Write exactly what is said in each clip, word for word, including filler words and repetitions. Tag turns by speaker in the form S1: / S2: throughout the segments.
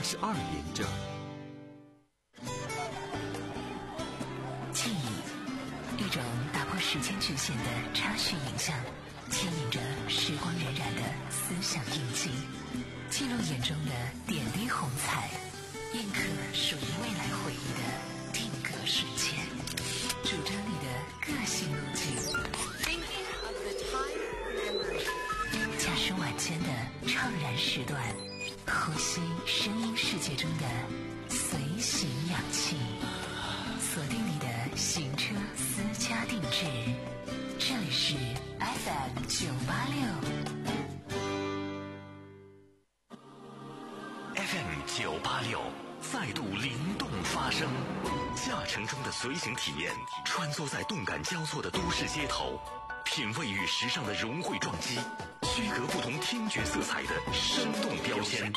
S1: 十二点整。
S2: 记忆，一种打破时间局限的插叙影像，牵引着时光荏苒的思想印记，记录眼中的点滴红彩，印刻属于未来回忆的定格瞬间，主张你的个性路径。驾驶晚间的怅然时段，呼吸声音世界中的随行氧气，锁定你的行车私家定制。这里是 F M 九八六
S3: F M 九八六再度灵动发声，驾乘中的随行体验，穿梭在动感交错的都市街头，品味与时尚的融汇撞击，区隔不同听觉色彩的生动标签。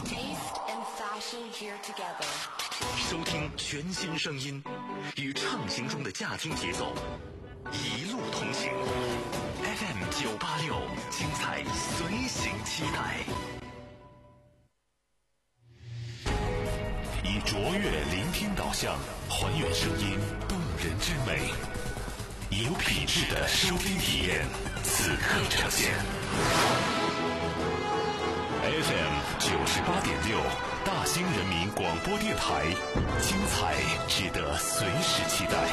S3: 收听全新声音，与畅行中的驾听节奏，一路同行。F M 九八六，精彩随行期待。以卓越聆听导向，还原声音动人之美，以有品质的收听体验，此刻呈现。F M 九十八点六，大兴人民广播电台，精彩值得随时期待。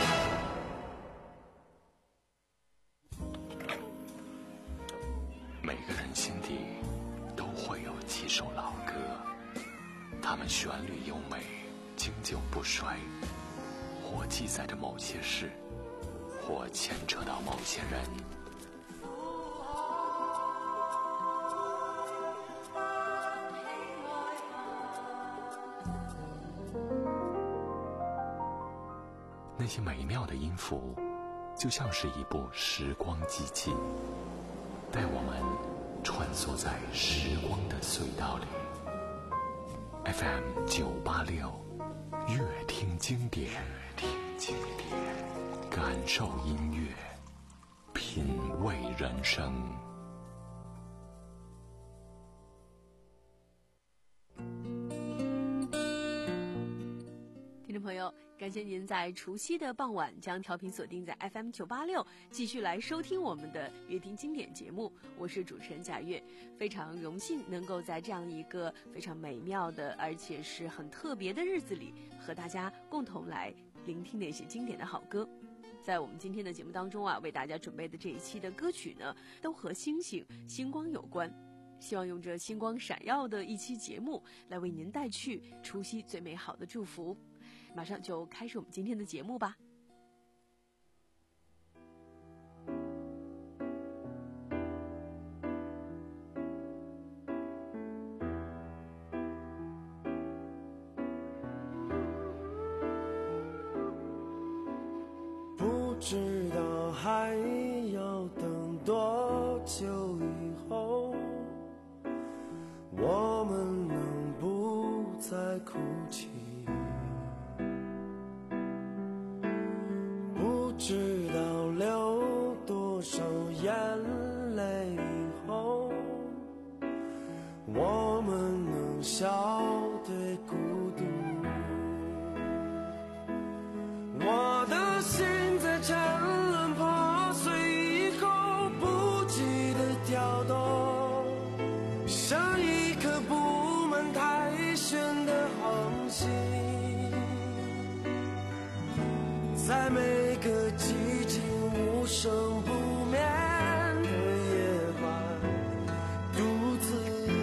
S1: 每个人心底都会有几首老歌，它们旋律优美，经久不衰，或记载着某些事，或牵扯到某些人。那些美妙的音符，就像是一部时光机器，带我们穿梭在时光的隧道里。F M 九八六，乐听经典，乐听经典，感受音乐，品味人生。
S4: 听众朋友，感谢您在除夕的傍晚将调频锁定在 F M 九八六，继续来收听我们的乐听经典节目。我是主持人贾月，非常荣幸能够在这样一个非常美妙的而且是很特别的日子里，和大家共同来聆听那些经典的好歌。在我们今天的节目当中啊，为大家准备的这一期的歌曲呢，都和星星、星光有关。希望用这星光闪耀的一期节目来为您带去除夕最美好的祝福。马上就开始我们今天的节目吧。
S5: 不知道还要等多久以后，我们能不再哭泣，不知道流多少眼泪以后，我们能笑对孤独。我的心在战乱破碎以后不羁地跳动，像一颗布满苔藓的恒星，在每个寂静无声不眠的夜晚，独自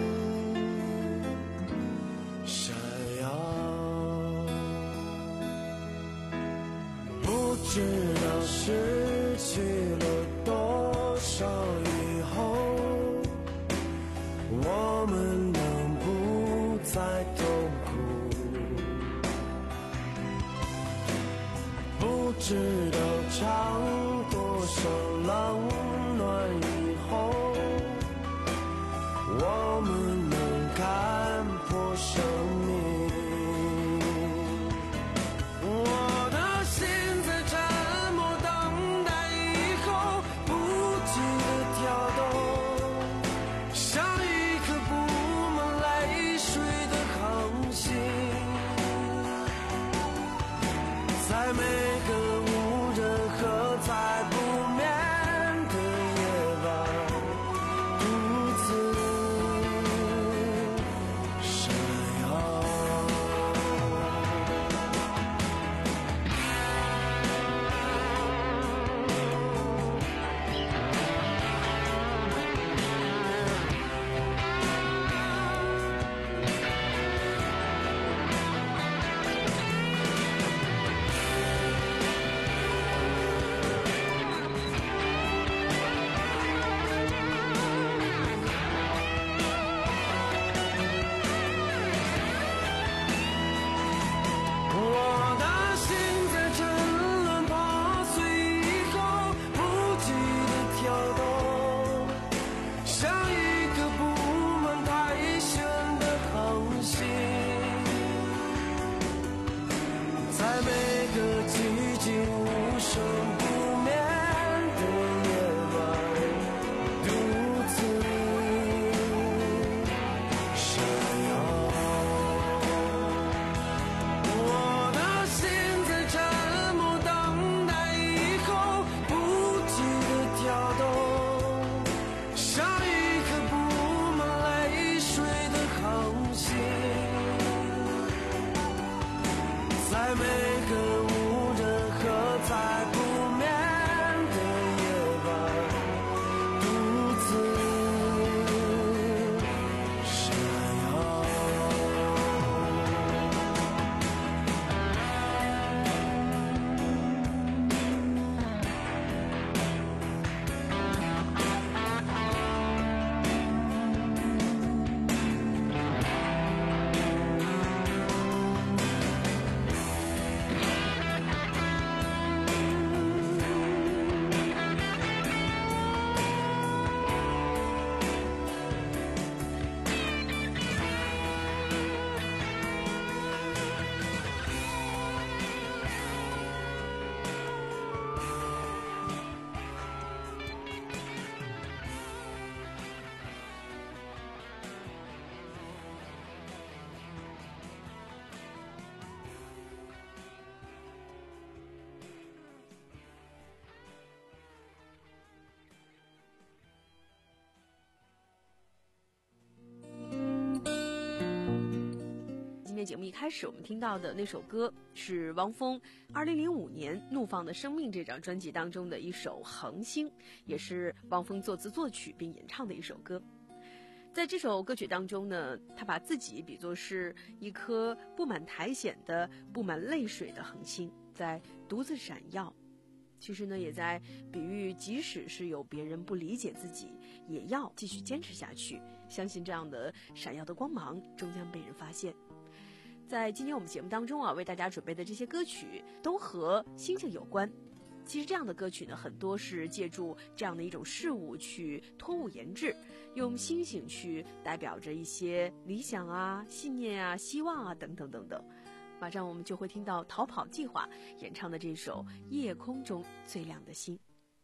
S5: 闪耀。不知道失去了多少以后，我们能不再痛苦，不知道尝多少冷暖以后，我们能看破生命。我的心在沉默等待以后不羁地跳动，像一颗布满泪水的恒每个无人喝彩不眠的夜晚，独自闪耀。
S4: 节目一开始我们听到的那首歌是汪峰二零零五年《怒放的生命》这张专辑当中的一首《恒星》，也是汪峰作词作曲并演唱的一首歌。在这首歌曲当中呢，他把自己比作是一颗布满苔藓的、布满泪水的恒星，在独自闪耀。其实呢，也在比喻即使是有别人不理解自己，也要继续坚持下去，相信这样的闪耀的光芒终将被人发现。在今天我们节目当中啊，为大家准备的这些歌曲都和星星有关。其实这样的歌曲呢，很多是借助这样的一种事物去托物言志，用星星去代表着一些理想啊、信念啊、希望啊等等等等。马上我们就会听到逃跑计划演唱的这首《夜空中最亮的星》。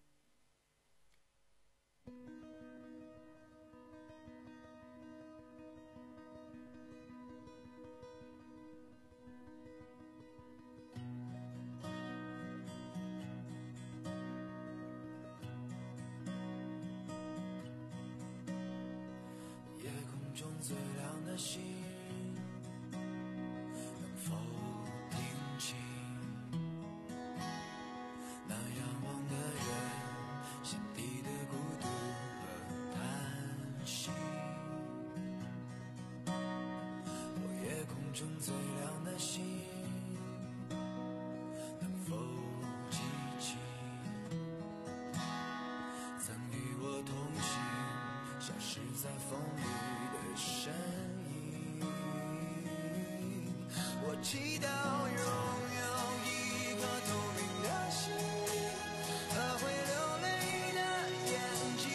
S5: 最亮的星，能否听清那仰望的人心底的孤独和叹息？哦，夜空中最亮的星，能否记起曾与我同行，消失在风里的身影？我祈祷拥有一颗透明的心灵和会流泪的眼睛，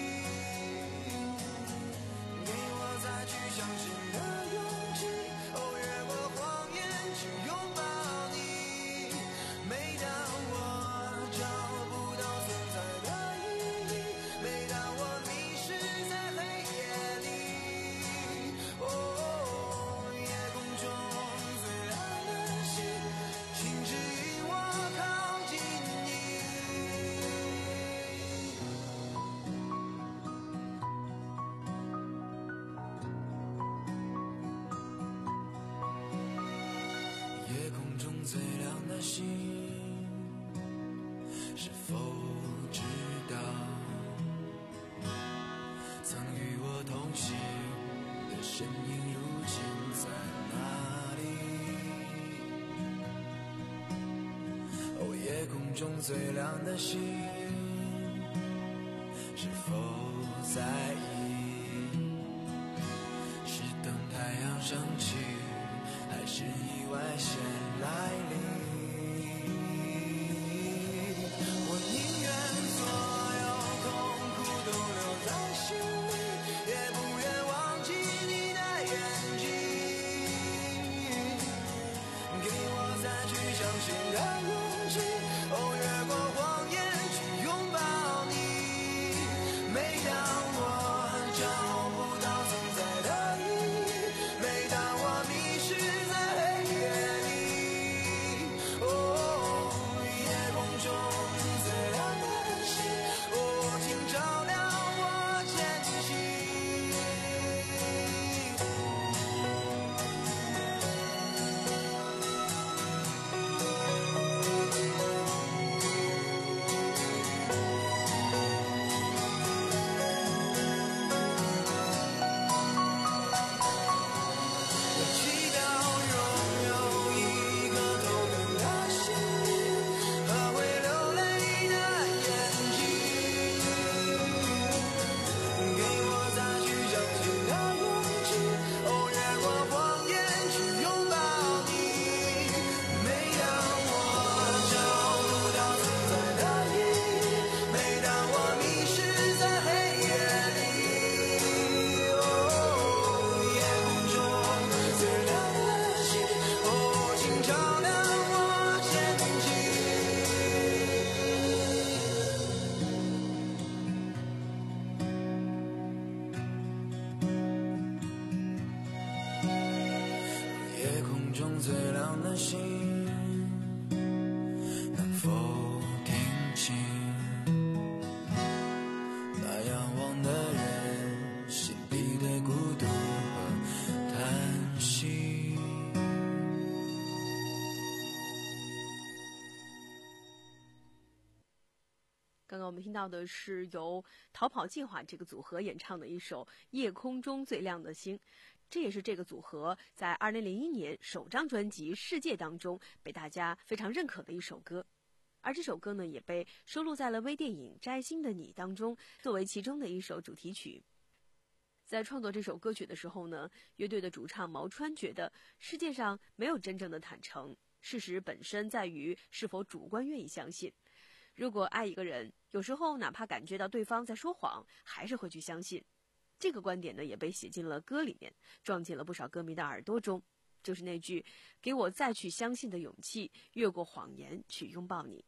S5: 给我再去相信的勇气。哦，越过谎言去拥抱你。每当我找不到存在的意义，每当我迷失在黑夜里，哦，夜空中最亮的星，请指引我靠近你。夜空中最亮的星，是否知道曾与我同行的身影如今在哪里？哦，夜空中最亮的星，是否在意？是等太阳升起，还是意外先来临？我宁愿所有痛苦都留在心里，也不愿忘记你的眼睛，给我再去相信的勇气。哦，越过谎言去拥抱你。每当我找不到存在的意义，每当我迷失在黑夜里， 最亮的星，能否听清那仰望的人心底的孤独和叹息。
S4: 刚刚我们听到的是由逃跑计划这个组合演唱的一首《夜空中最亮的星》，这也是这个组合在二零零一年首张专辑《世界》当中被大家非常认可的一首歌。而这首歌呢，也被收录在了微电影《摘星的你》当中，作为其中的一首主题曲。在创作这首歌曲的时候呢，乐队的主唱毛川觉得世界上没有真正的坦诚，事实本身在于是否主观愿意相信。如果爱一个人，有时候哪怕感觉到对方在说谎，还是会去相信。这个观点呢，也被写进了歌里面，撞进了不少歌迷的耳朵中。就是那句“给我再去相信的勇气，越过谎言去拥抱你”。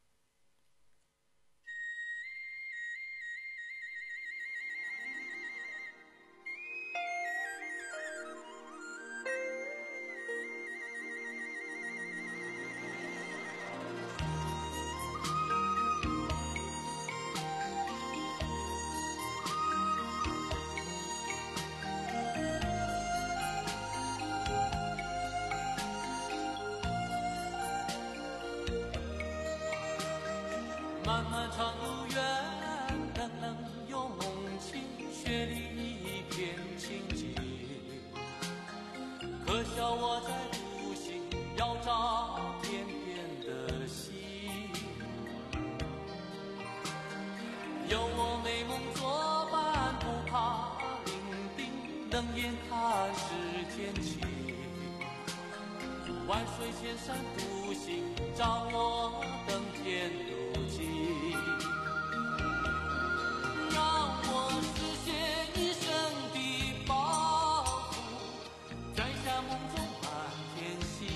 S6: 漫漫长路远，冷冷有梦境，雪里一片清寂。可笑我在独行，要找天边的星。有我美梦作伴，不怕伶仃，冷眼看世间情。万水千山独行，找我登天路径。让我实现一生的抱负，摘下梦中满天星。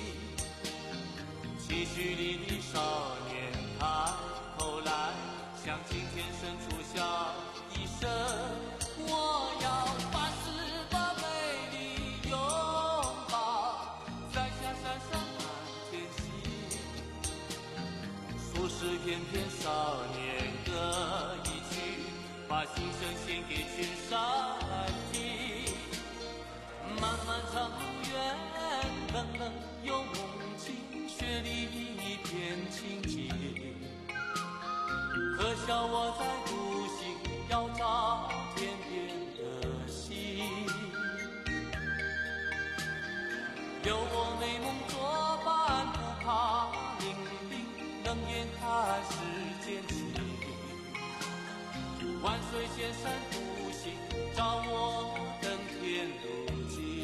S6: 期许里的少年抬头来，向青天深处笑一声。我要发誓把美丽拥抱，摘下闪闪满天星。数十翩翩少年歌一曲，把心声献给群山听。漫漫长路远，冷冷有梦境，雪里一片清寂。可笑我在独行，要找天边的星。有我美梦作伴，不怕伶仃，冷眼看世间情。万水千山独行，找我登天路径。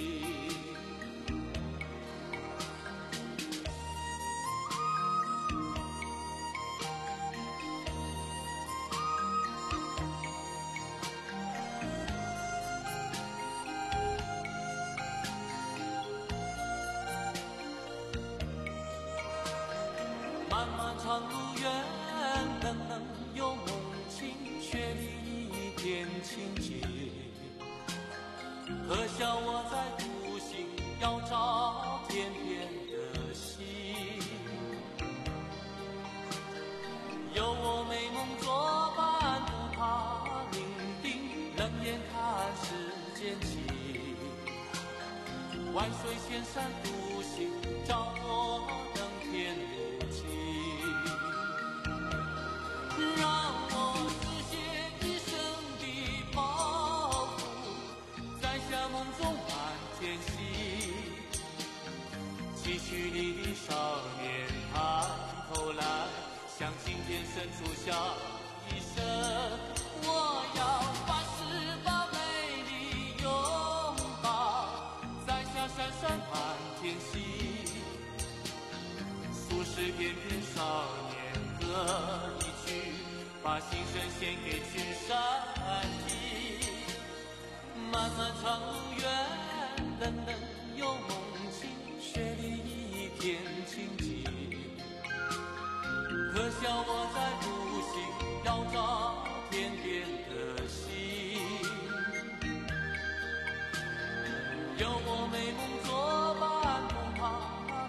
S6: 漫漫长路远，冷冷有梦境，雪里一片清寂。可笑我在独行，要找天边的星。有我美梦作伴，不怕伶仃，冷眼看世间情。万水千山独行，找我登天路径。让我实现一生的抱负，摘下梦中满天星。期许里的少年抬头来，向青天深处笑一声。我要发誓把美丽拥抱，摘下闪闪满天星。数十翩翩少年歌一曲，把心声献给群山听。漫漫长路远，冷冷有梦境，雪里一片清寂。可笑我在独行，要找天边的星。有我美梦作伴，不怕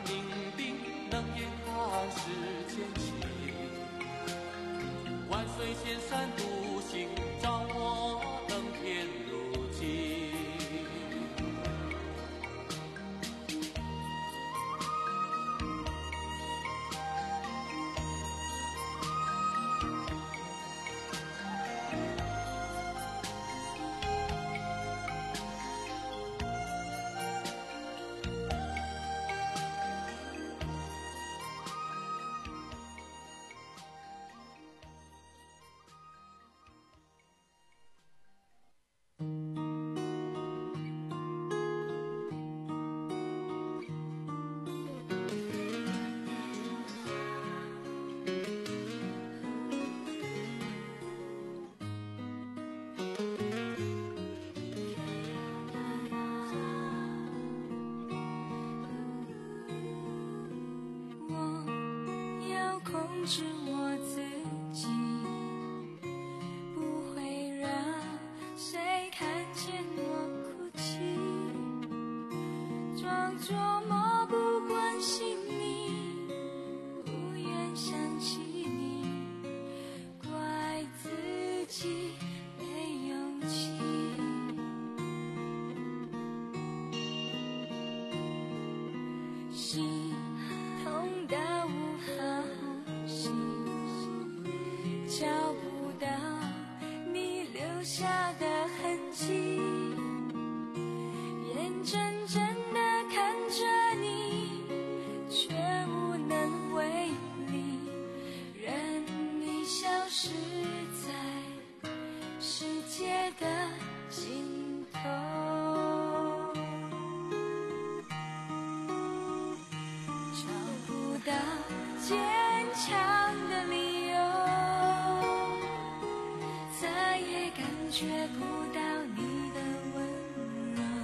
S7: 装作漠不关心你，不愿想起你，怪自己没勇气。心痛到无法呼吸，找不到你留下的痕迹，眼睁睁地看着你，却无能为力，任你消失在世界的尽头。找不到坚强的理由，再也感觉不到你的温柔。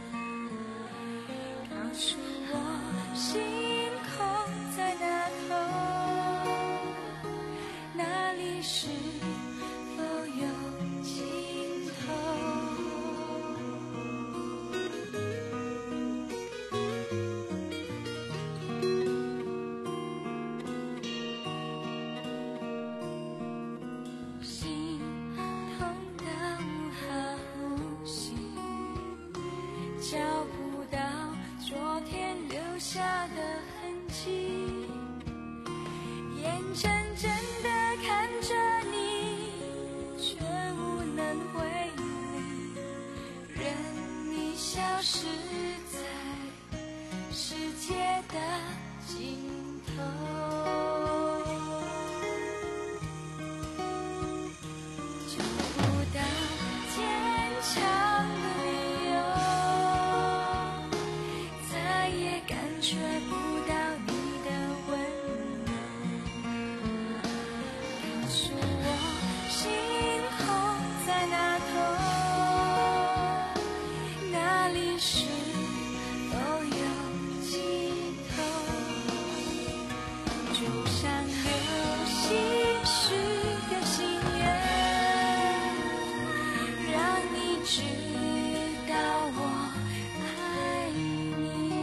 S7: 告诉我星空在哪头，哪里是否有尽头。心痛到无法呼吸，找不到昨天留下的痕迹，眼睁睁地看着你，却无能为力，任你消失在世界的尽头。找不到坚强的理由，再也感觉不到你的温柔。告诉我星空在哪头，哪里是否有尽头。就像流星许个心愿，让你知道我爱你。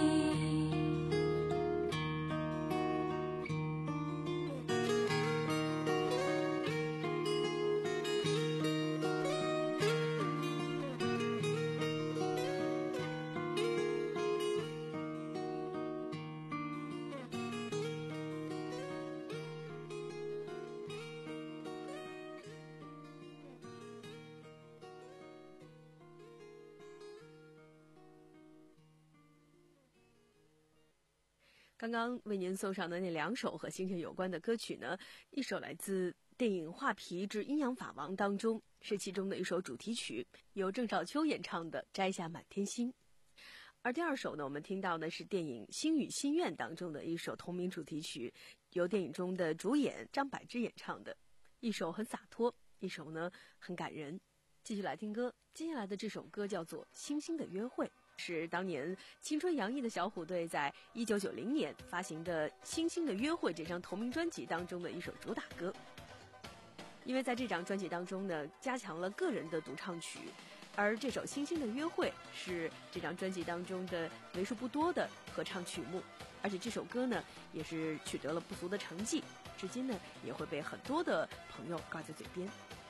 S4: 刚刚为您送上的那两首和星星有关的歌曲呢，一首来自电影《画皮之阴阳法王》当中，是其中的一首主题曲，由郑少秋演唱的《摘下满天星》。而第二首呢，我们听到的是电影《星语心愿》当中的一首同名主题曲，由电影中的主演张柏芝演唱的，一首很洒脱，一首呢很感人。继续来听歌，接下来的这首歌叫做《星星的约会》，是当年青春洋溢的小虎队在一九九零年发行的《星星的约会》这张同名专辑当中的一首主打歌。因为在这张专辑当中呢，加强了个人的独唱曲，而这首《星星的约会》是这张专辑当中的为数不多的合唱曲目，而且这首歌呢也是取得了不俗的成绩，至今呢也会被很多的朋友挂在嘴边。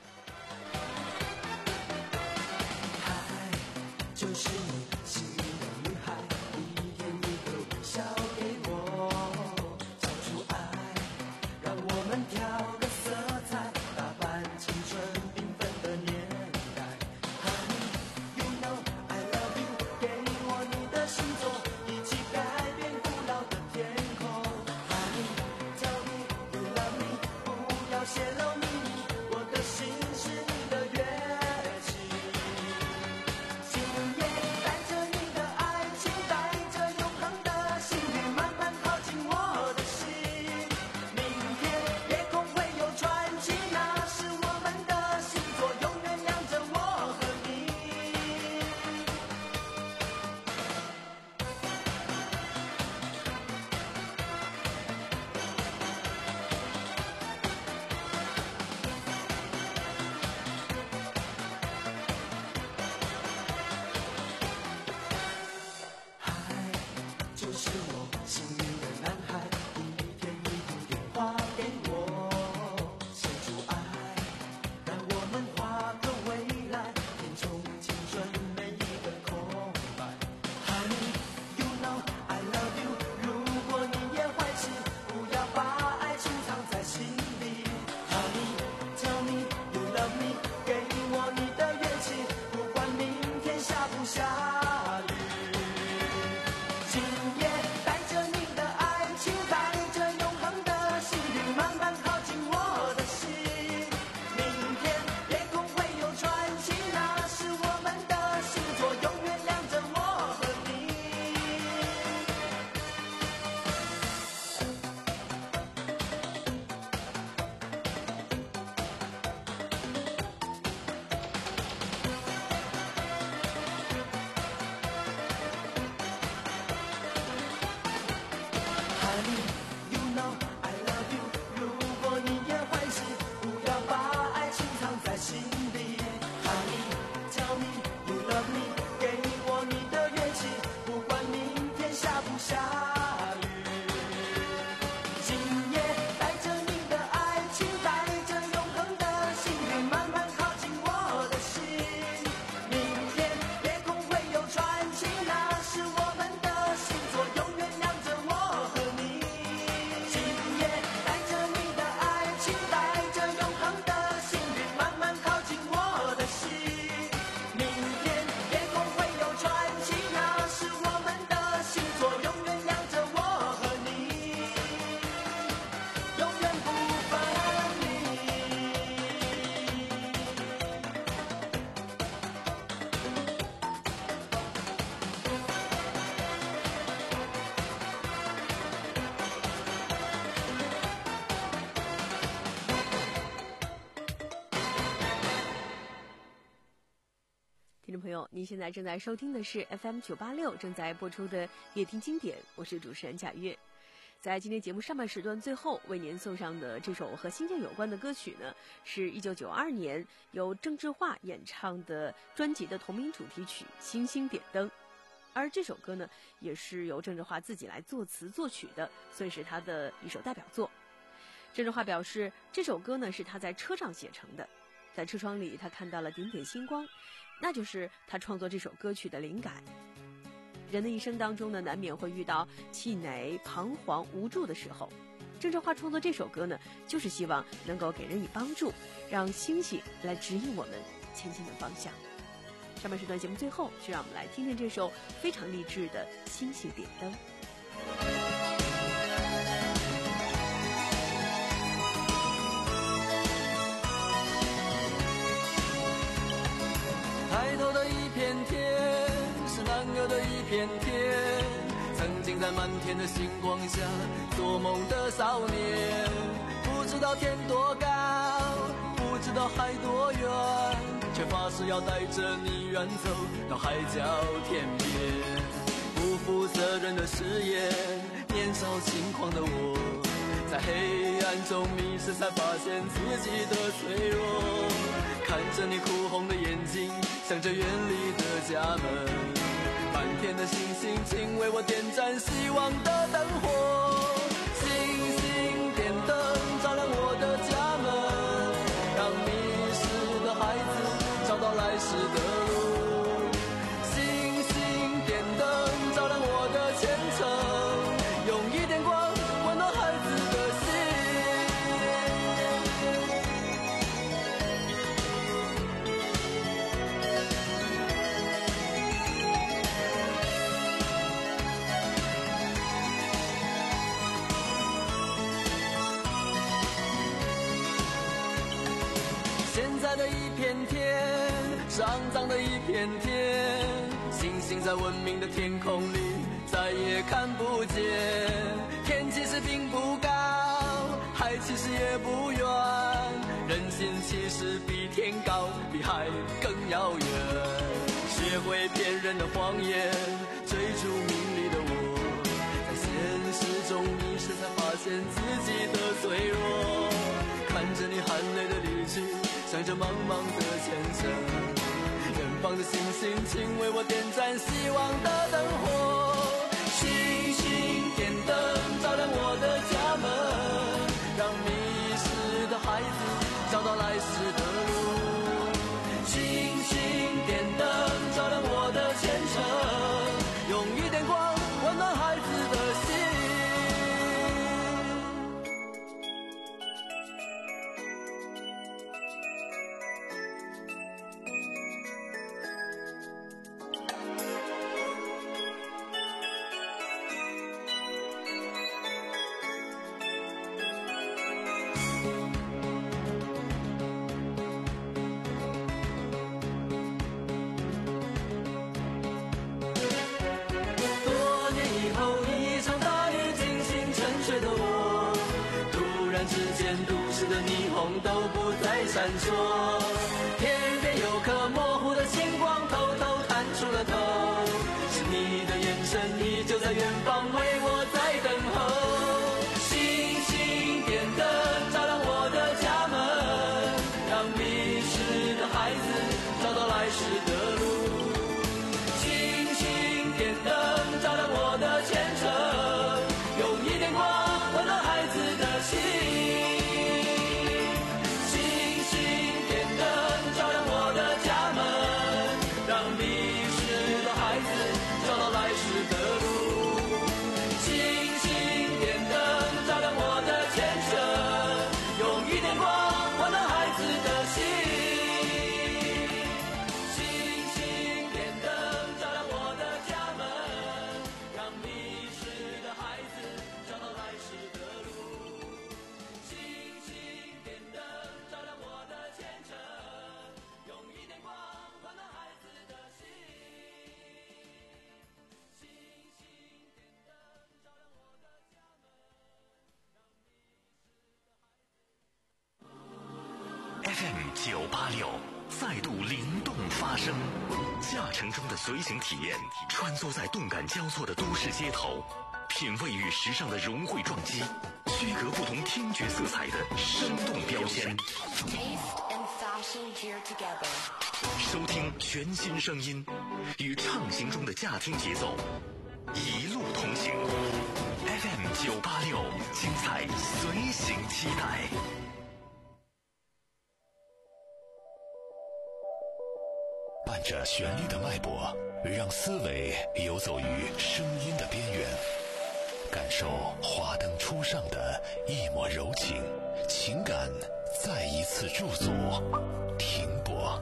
S5: 就是你心里的女孩，一天一个微笑给我，交出爱，让我们调个色彩，打扮青春缤纷的年代。Honey, you know I love you， 给我你的星座，一起改变古老的天空。Honey, tell me you love me， 不要泄露秘密，我的心是你的乐器。今夜带着你的
S4: 友，您现在正在收听的是 F M 九八六正在播出的夜听经典，我是主持人贾月。在今天节目上半时段最后为您送上的这首和星舰有关的歌曲呢，是一九九二年由郑智化演唱的专辑的同名主题曲《星星点灯》，而这首歌呢也是由郑智化自己来作词作曲的，算是他的一首代表作。郑智化表示，这首歌呢是他在车上写成的，在车窗里他看到了点点星光，那就是他创作这首歌曲的灵感。人的一生当中呢，难免会遇到气馁、彷徨、无助的时候。郑智化创作这首歌呢，就是希望能够给人以帮助，让星星来指引我们前进的方向。上半时段节目最后，就让我们来听听这首非常励志的《星星点灯》。
S5: 抬头的一片天，是男儿的一片天，曾经在满天的星光下做梦的少年，不知道天多高，不知道海多远，却发誓要带着你远走到海角天边。不负责任的誓言，年少轻狂的我，在黑暗中迷失，才发现自己的脆弱。看着你哭红的眼睛，想着远离的家门，满天的星星，请为我点燃希望的灯火。星星点灯，照亮我的家门，让迷失的孩子找到来时的路。星星点灯，照亮我的前程，用一点光温暖孩子的心。现在的一片天是肮脏的一片天，星星在文明的天空里再也看不见。天其实并不高，海其实也不远，人心其实比天高，比海更遥远。学会骗人的谎言，追逐名利的我，在现实中迷失，才发现自己的脆弱。看着你含泪的离去，想着茫茫的前程，远方的星星，请为我点燃希望的灯火。星星点灯，照亮我的家门，让迷失的孩子找到来时的路。星星点灯，照亮我的前程，用一点光温暖孩子的心。都不再闪烁，天边有颗模糊的星光偷偷探出了头，是你的眼神依旧在远方为我在等候。星星点灯，照亮我的家门，让迷失的孩子找到来时的路。星星点灯，照亮我的前程，用一点光温暖孩子的心。
S3: F M 九八六再度灵动发声。驾乘中的随行体验，穿梭在动感交错的都市街头，品味与时尚的融汇撞击，区隔不同听觉色彩的生动标签。收听全新声音，与畅行中的驾听节奏，一路同行。F M 九八六，精彩随行期待。伴着旋律的脉搏，让思维游走于声音的边缘，感受华灯初上的一抹柔情，情感再一次驻足停泊。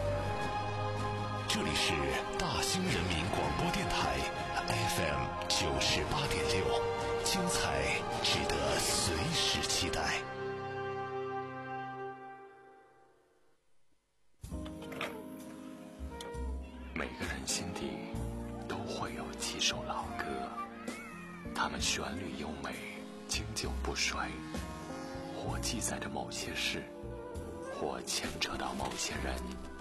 S3: 这里是大兴人民广播电台 F M 九十八点六，精彩值得随时期待。
S1: 每个人心底都会有几首老歌，它们旋律优美，经久不衰，或记载着某些事，或牵扯到某些人。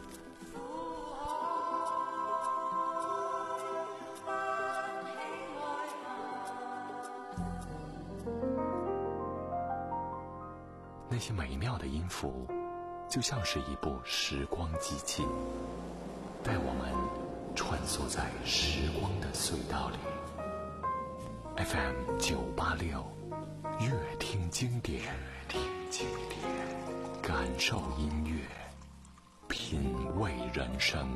S1: 那些美妙的音符，就像是一部时光机器，带我们穿梭在时光的隧道里。 F M 九八六，乐听经典，乐听经典，感受音乐，品味人生。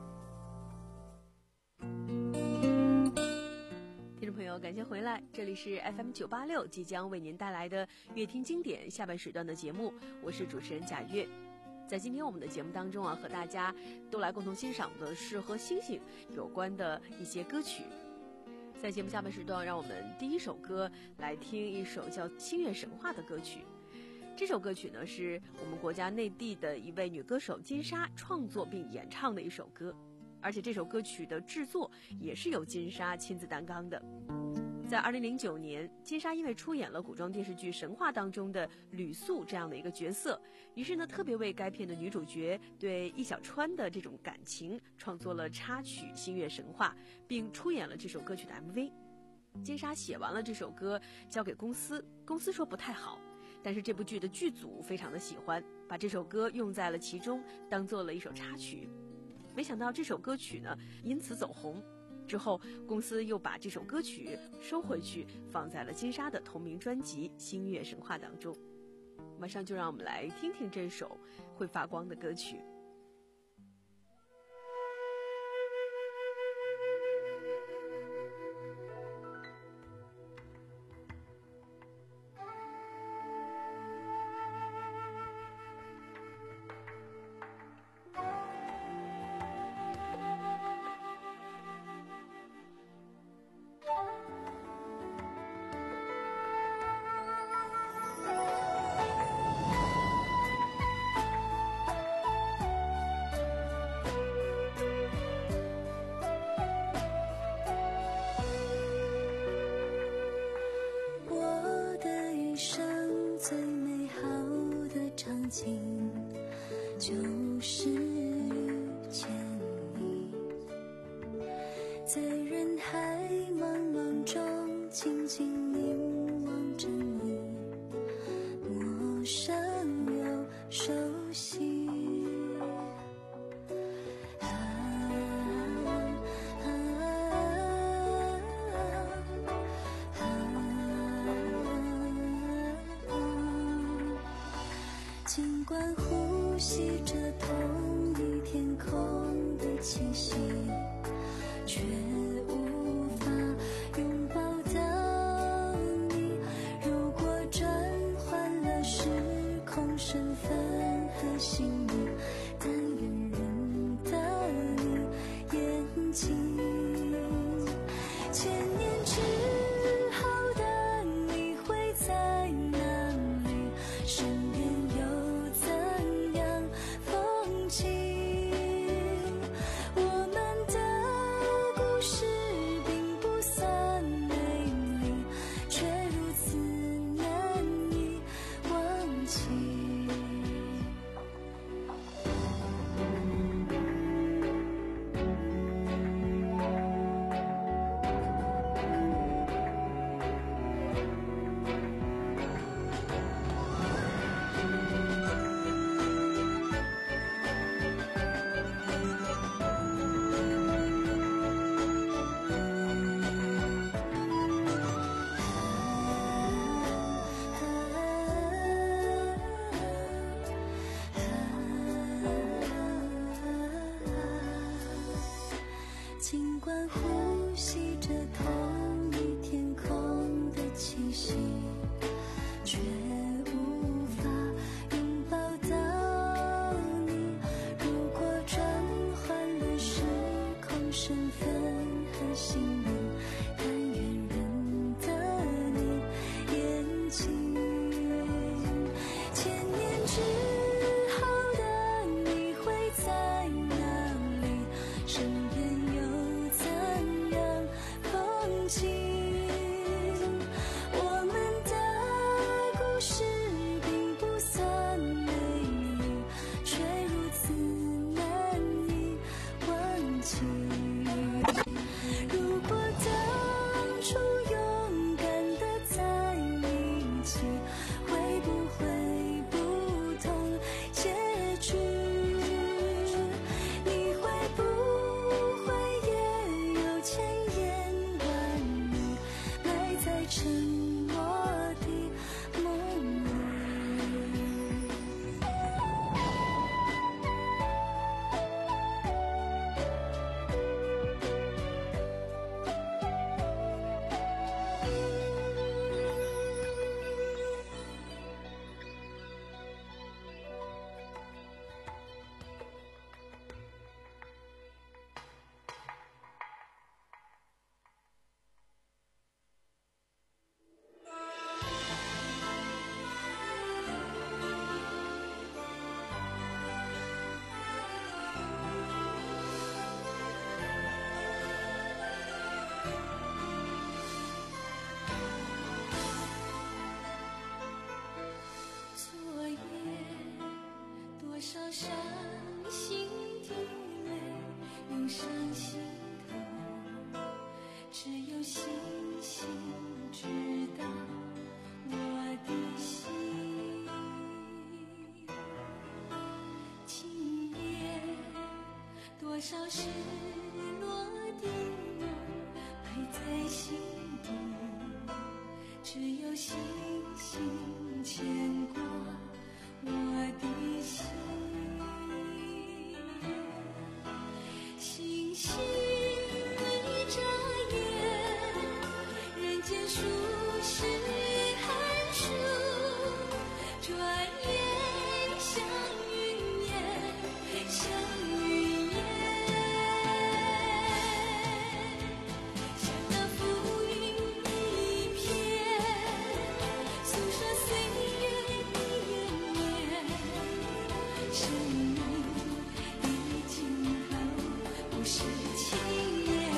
S4: 听众朋友，感谢回来，这里是 F M 九八六即将为您带来的乐听经典下半时段的节目，我是主持人贾月。在今天我们的节目当中啊，和大家都来共同欣赏的是和星星有关的一些歌曲。在节目下半时段，让我们第一首歌来听一首叫《星月神话》的歌曲。这首歌曲呢，是我们国家内地的一位女歌手金莎创作并演唱的一首歌，而且这首歌曲的制作也是由金莎亲自担纲的。在二零零九年，金莎因为出演了古装电视剧《神话》当中的吕素这样的一个角色，于是呢特别为该片的女主角对易小川的这种感情创作了插曲《星月神话》，并出演了这首歌曲的 M V。 金莎写完了这首歌交给公司，公司说不太好，但是这部剧的剧组非常的喜欢，把这首歌用在了其中，当做了一首插曲。没想到这首歌曲呢因此走红，之后公司又把这首歌曲收回去，放在了金莎的同名专辑《星月神话》当中。马上就让我们来听听这首会发光的歌曲。
S7: 就是遇见你，在人海茫茫中静静凝望着你，陌生又熟悉。啊啊啊啊！尽管呼吸着同一天空的气息，却无法拥抱到你。如果转换了时空身份和姓名，但愿认得你眼睛。千年之后的你会在哪里？身边又怎样风景？我们的故事并不算美丽，却如此难以忘记。 身份和姓名，但愿认得你眼睛。千年之后的你会在哪里？身边又怎样风景？我们的故事并不算美丽，却如此难以忘记。如果当初勇敢地在一起，会不会不同结局？你会不会也有千言万语埋在沉默的梦里？昨夜多少伤心的泪涌上心头，只有星星知道我的心。今夜多少失落的梦埋在心底，只有星星牵挂我的心。星星一眨眼，人间数十寒暑，转眼像云烟，像云烟。像那浮云一片，诉说岁月的延绵。生命的尽头不是轻言，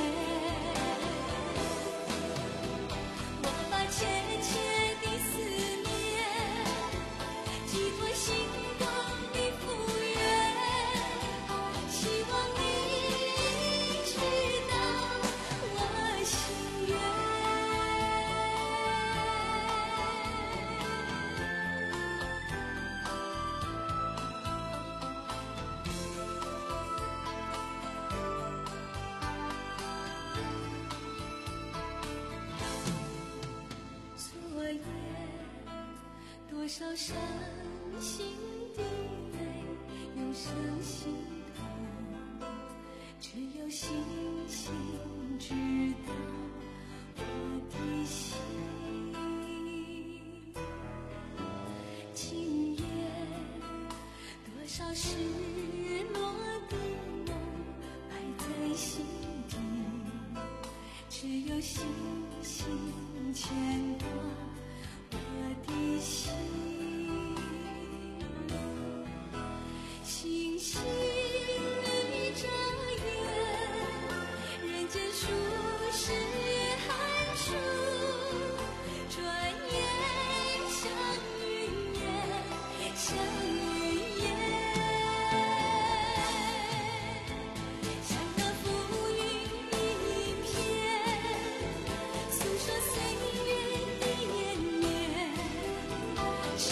S7: 我把切切的思念寄托心中的福愿，希望你知道我心愿。昨夜多少伤心的泪涌上心头，只有星星知道我的心。今夜多少失落的梦埋在心底，只有星星牵挂我的心。星星一眨眼，人间数十寒暑，转眼像云烟，像云烟。像那浮云一片，诉说岁月的延绵。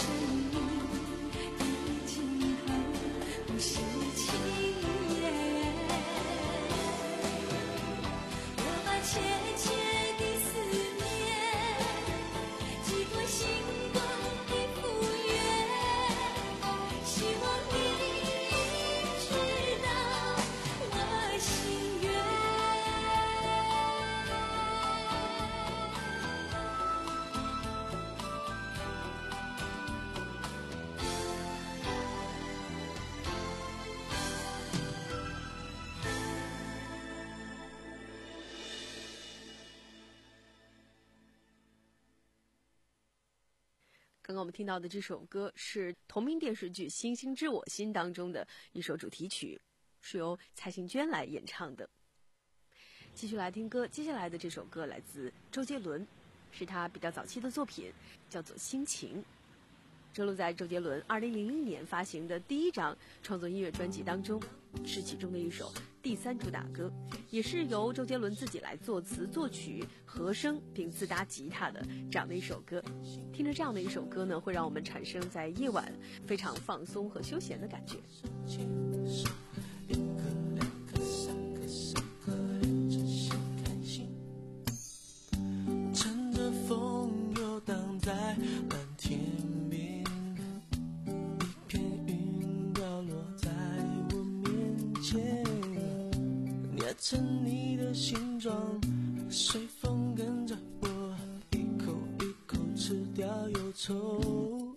S4: 刚刚我们听到的这首歌是同名电视剧《星星知我心》当中的一首主题曲，是由蔡幸娟来演唱的。继续来听歌，接下来的这首歌来自周杰伦，是他比较早期的作品，叫做《心情》，收录在周杰伦二零零零年发行的第一张创作音乐专辑当中，是其中的一首第三主打歌，也是由周杰伦自己来作词作曲和声并自搭吉他的这样的一首歌。听着这样的一首歌呢，会让我们产生在夜晚非常放松和休闲的感觉。
S5: 乘着风游荡在蓝天边，一片云掉落在我面前，捏成你的形状，随风跟着我一口一口吃掉忧愁，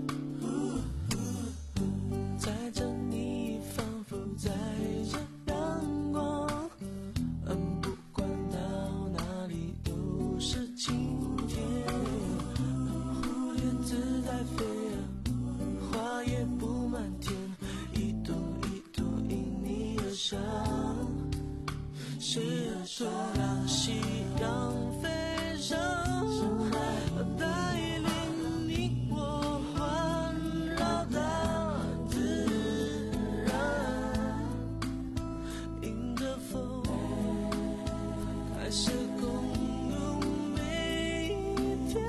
S5: 载着你仿佛载着阳光，嗯，不管到哪里都是晴天，蝴蝶自在飞，花也布满天，一朵一朵因你而香，时而说让夕阳飞上，带领你我环绕大自然，迎着风开始共度每一天，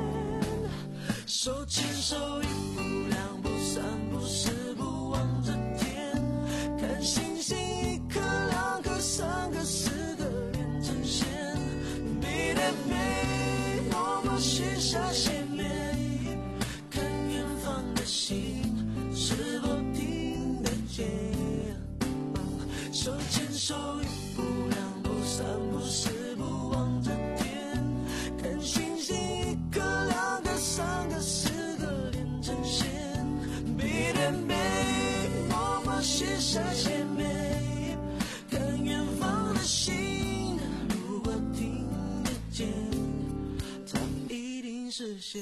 S5: 手牵手一步两步三步四步望着天，看星星一颗两颗三个四个连成线，背对背我们许下心愿，看远方的星是否听得见，手牵手一步两步三步四步望着天，看星星一颗两颗三个四个连成线，背对背我们许下心愿，看远方的星如果听得见，它一定实现。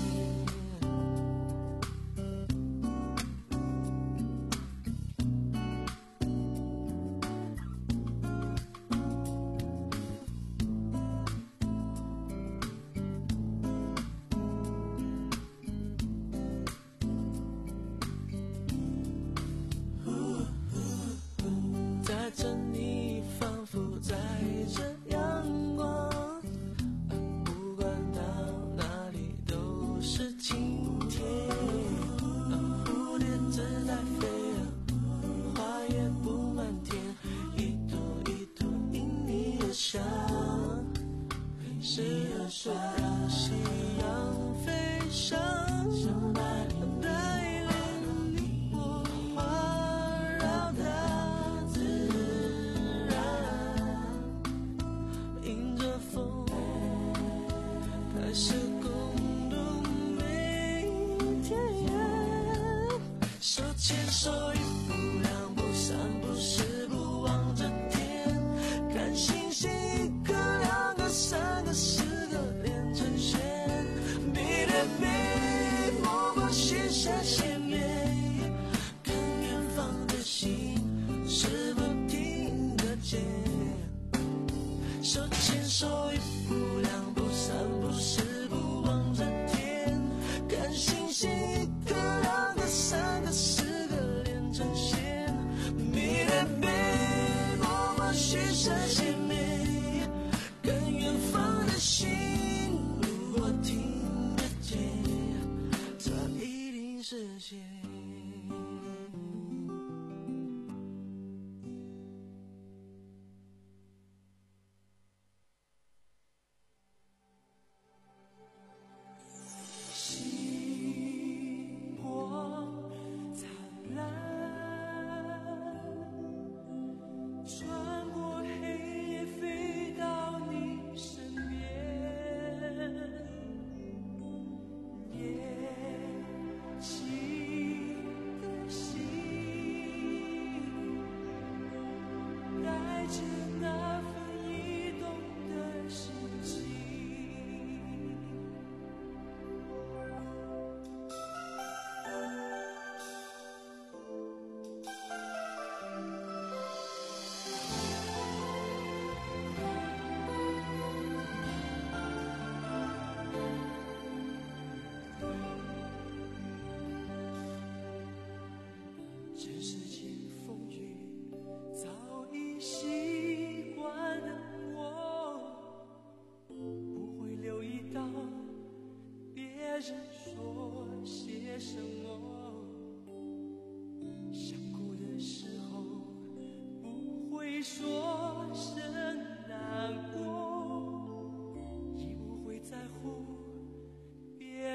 S5: 载着你仿佛载着阳光，不管到哪里都是晴天，蝴蝶自在飞，花也布满天，一朵一朵因你而香，时而说让夕阳飞上，带领你我环绕大自然，迎着风开始共度每一天，手牵手一步两步三步四步望着天，看星星一颗两个三个四个连成线，背对背我们许下心愿，看远方的星是否听得见，手牵手一步两步三步四步望着天，看星星一颗两个三个四个连成线，背对背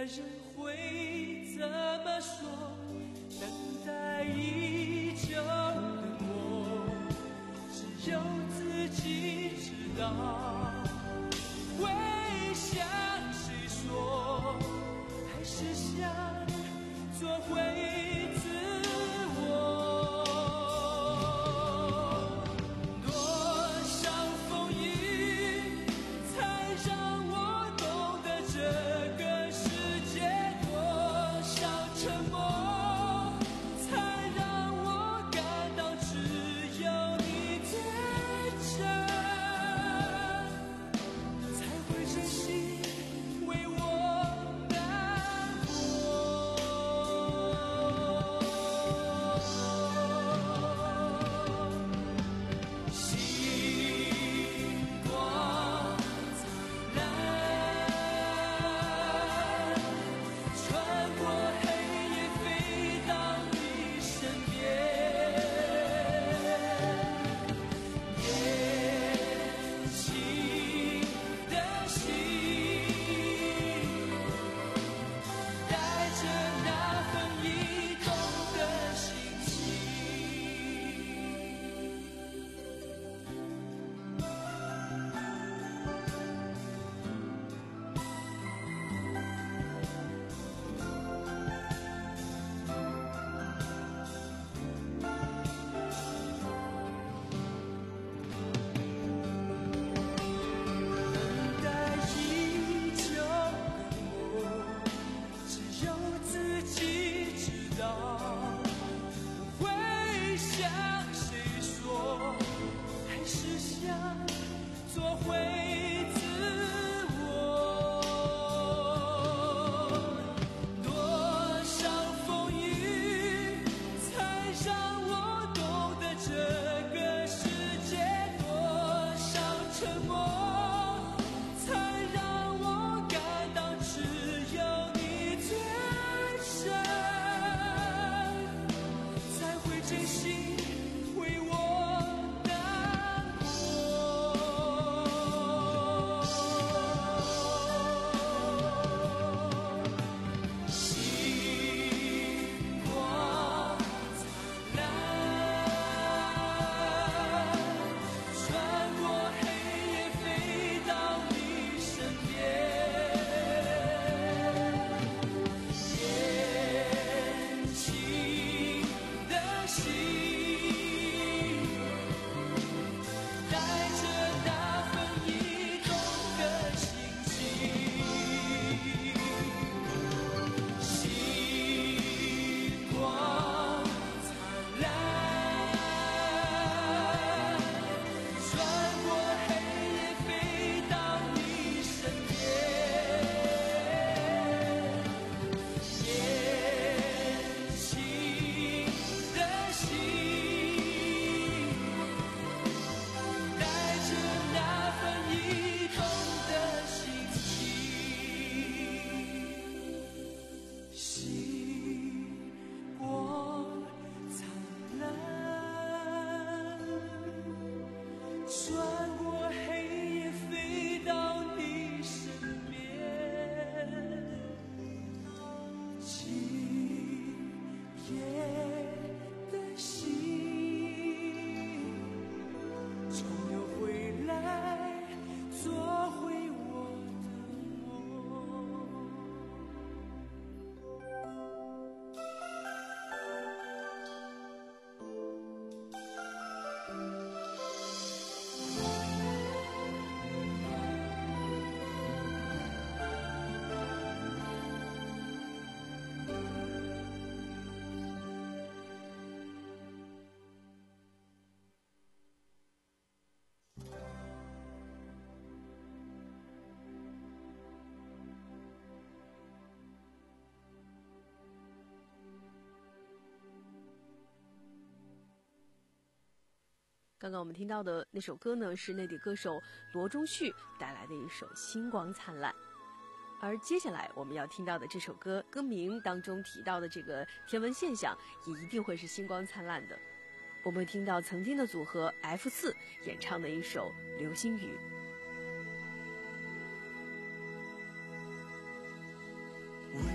S6: 人会怎么说？等待已久的我，只有自己知道。会向谁说？还是想做回自我？
S4: 刚刚我们听到的那首歌呢，是内地歌手罗中旭带来的一首《星光灿烂》。而接下来我们要听到的这首歌，歌名当中提到的这个天文现象，也一定会是星光灿烂的。我们会听到曾经的组合 F 四 演唱的一首《流星雨》。
S5: 我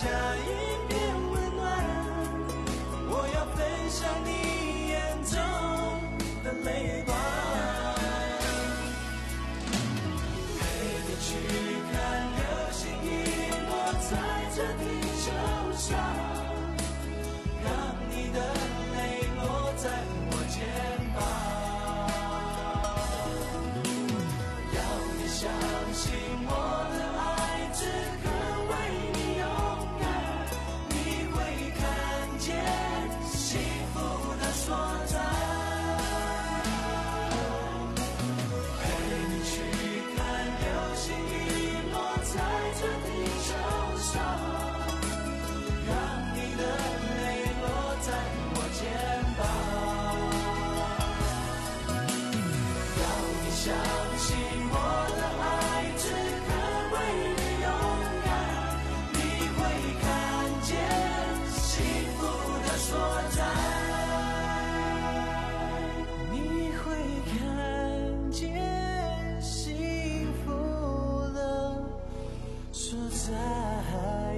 S5: 下一片温暖，我要分享你眼中的泪光，陪你去看流星雨落在这地球上，让你的泪落在我肩膀，要你相信我的爱只肯为你勇敢，你会看见幸福的所在，陪你去看流星雨落在这地球上，让你的泪落在我肩膀，要你相信我的爱只肯为你勇敢，你会看见幸福的所在，你会看见幸福的所在。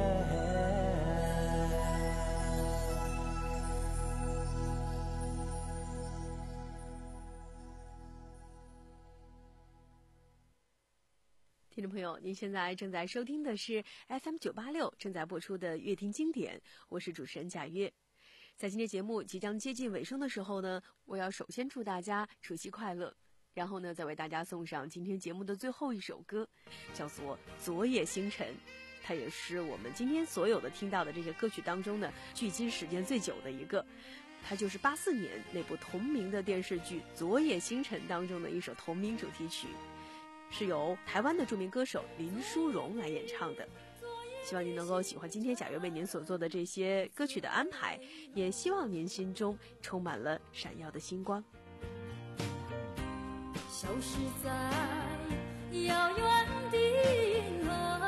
S4: 听众朋友，您现在正在收听的是 F M 九八六正在播出的乐听经典，我是主持人贾月。在今天节目即将接近尾声的时候呢，我要首先祝大家除夕快乐，然后呢再为大家送上今天节目的最后一首歌，叫做《昨夜星辰》，它也是我们今天所有的听到的这些歌曲当中呢距今时间最久的一个，它就是八四年那部同名的电视剧《昨夜星辰》当中的一首同名主题曲，是由台湾的著名歌手林淑荣来演唱的。希望您能够喜欢今天贾月为您所做的这些歌曲的安排，也希望您心中充满了闪耀的星光。
S7: 消失在遥远的银河，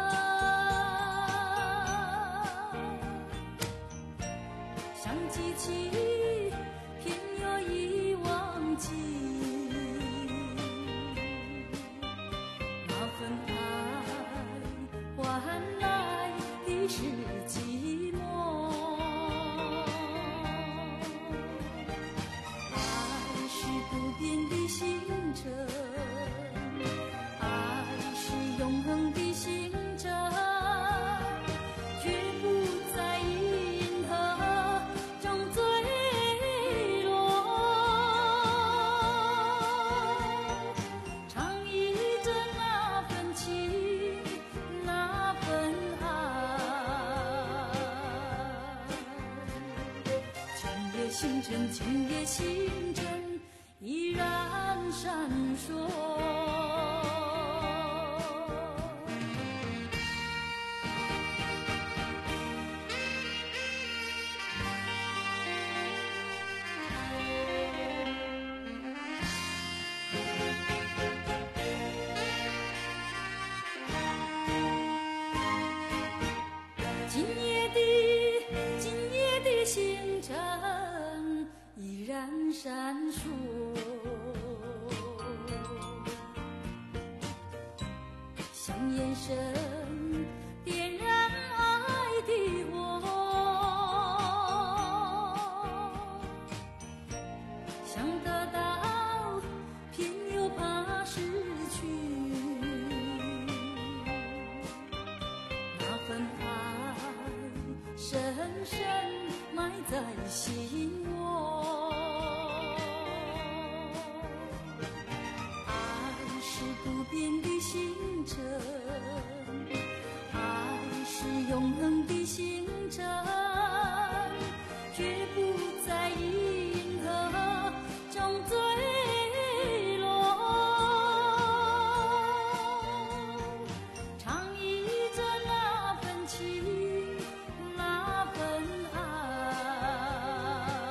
S7: 像记起偏又已忘记那份爱换来的是寂寞，爱是不变的星辰，爱是永恒的星辰，绝不在银河中坠落，唱一着那份情，那份爱。今夜星辰，今夜星辰依然闪烁。今夜的今夜的星辰依然闪烁，像眼神点燃爱的火，想得到偏又怕失去，那份爱深深埋在心窝，爱是不变的星辰，爱是永恒的星辰，绝不在银河中坠落，唱一着那份情，那份爱。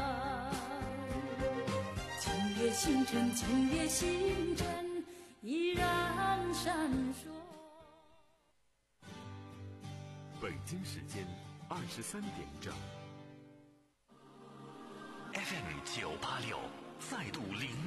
S7: 今夜星辰，今夜星辰依然闪烁。
S1: 北京时间二十三点整。
S3: F M 九八六再度零。